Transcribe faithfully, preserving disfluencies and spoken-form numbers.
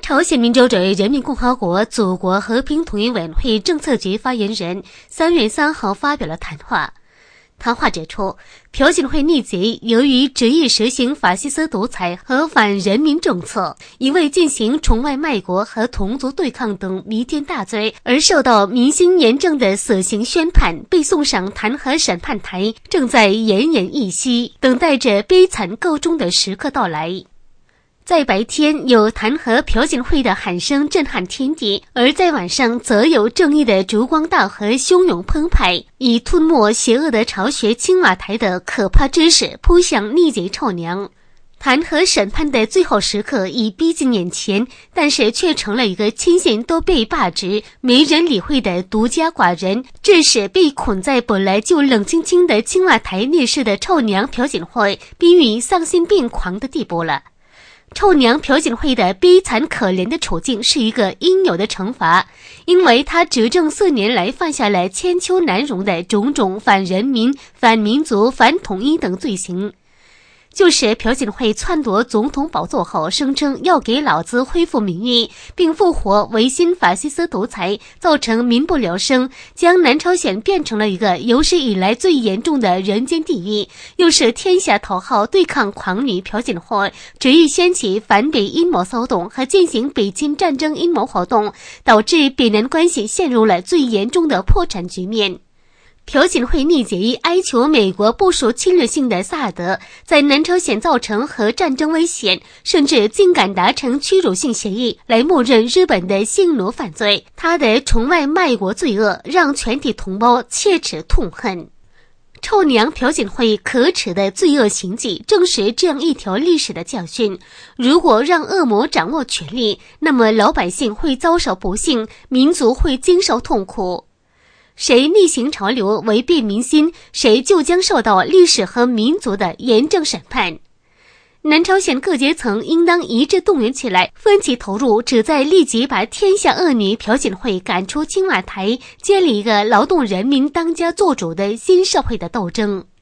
朝鲜民主主义人民共和国祖国和平统一委员会政策局发言人三月三号发表了谈话。谈话指出，朴槿惠逆贼由于执意实行法西斯独裁和反人民政策，一味进行崇外卖国和同族对抗等弥天大罪，而受到民心严正的死刑宣判，被送上弹劾审判台，正在奄奄一息，等待着悲惨告终的时刻到来。在白天有弹劾朴槿惠的喊声震撼天地，而在晚上则有正义的烛光大河汹涌澎湃，以吞没邪恶的巢穴青瓦台的可怕之势扑向逆贼臭娘。弹劾审判的最后时刻已逼近眼前，但是却成了一个亲信都被罢职、没人理会的独家寡人，致使被捆在本来就冷清清的青瓦台烈士的臭娘朴槿惠逼于丧心病狂的地步了。臭娘朴槿惠的悲惨可怜的处境是一个应有的惩罚，因为她执政四年来犯下了千秋难容的种种反人民、反民族、反统一等罪行。就是朴槿惠篡夺总统宝座后，声称要给老子恢复名誉，并复活维新法西斯独裁，造成民不聊生，将南朝鲜变成了一个有史以来最严重的人间地狱。又是天下头号对抗狂女朴槿惠执意掀起反北阴谋骚动和进行北侵战争阴谋活动，导致北南关系陷入了最严重的破产局面。朴槿惠逆贼哀求美国部署侵略性的萨德，在南朝鲜造成核战争危险，甚至竟敢达成屈辱性协议来默认日本的性奴犯罪。他的崇外卖国罪恶让全体同胞切齿痛恨。臭娘朴槿惠可耻的罪恶行迹正是这样一条历史的教训。如果让恶魔掌握权力，那么老百姓会遭受不幸，民族会经受痛苦。谁逆行潮流违背民心，谁就将受到历史和民族的严正审判。南朝鲜各阶层应当一致动员起来，奋起投入，旨在立即把天下恶女朴槿惠赶出青瓦台，建立一个劳动人民当家作主的新社会的斗争。